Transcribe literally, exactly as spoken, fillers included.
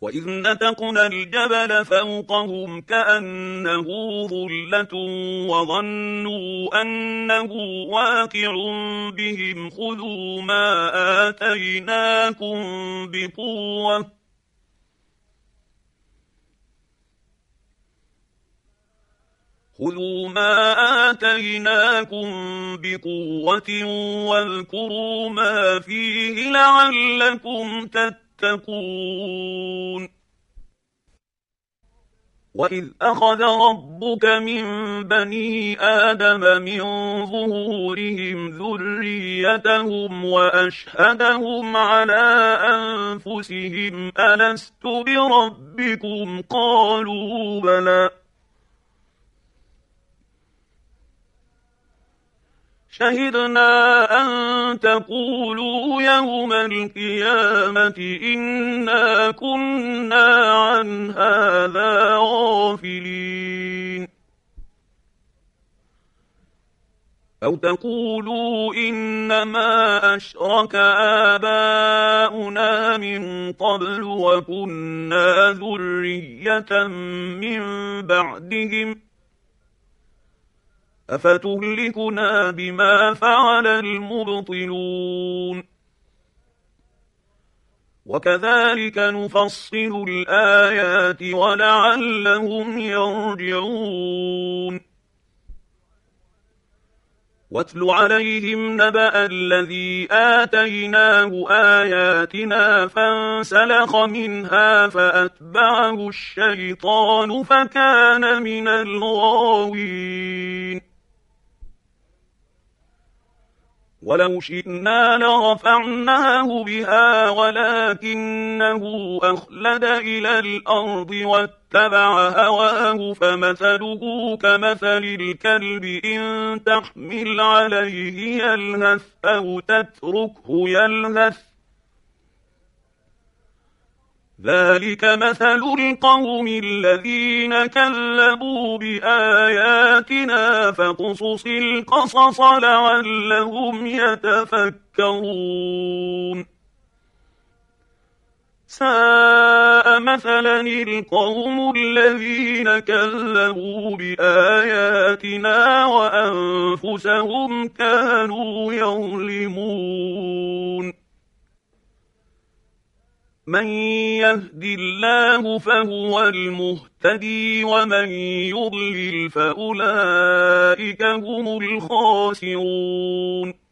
وإذ نتقنا الجبل فوقهم كأنه ظلة وظنوا أنه واقع بهم خذوا ما آتيناكم بقوة خذوا ما آتيناكم بقوة واذكروا ما فيه لعلكم تتقون وإذ أخذ ربك من بني آدم من ظهورهم ذريتهم وأشهدهم على أنفسهم ألست بربكم قالوا بلى شهدنا أن تقولوا يوم القيامة إنا كنا عن هذا غافلين أو تقولوا إنما أشرك آباؤنا من قبل وكنا ذرية من بعدهم أفتهلكنا بما فعل المبطلون وكذلك نفصل الآيات ولعلهم يرجعون واتل عليهم نبأ الذي آتيناه آياتنا فانسلخ منها فأتبعه الشيطان فكان من الغاوين ولو شئنا لرفعناه بها ولكنه أخلد إلى الأرض واتبع هواه فمثله كمثل الكلب إن تحمل عليه يلهث أو تتركه يلهث ذلك مثل القوم الذين كذبوا بآياتنا فاقصص القصص لعلهم يتفكرون ساء مثلا القوم الذين كذبوا بآياتنا وأنفسهم كانوا يظلمون من يهد الله فهو المهتدي ومن يضلل فأولئك هم الخاسرون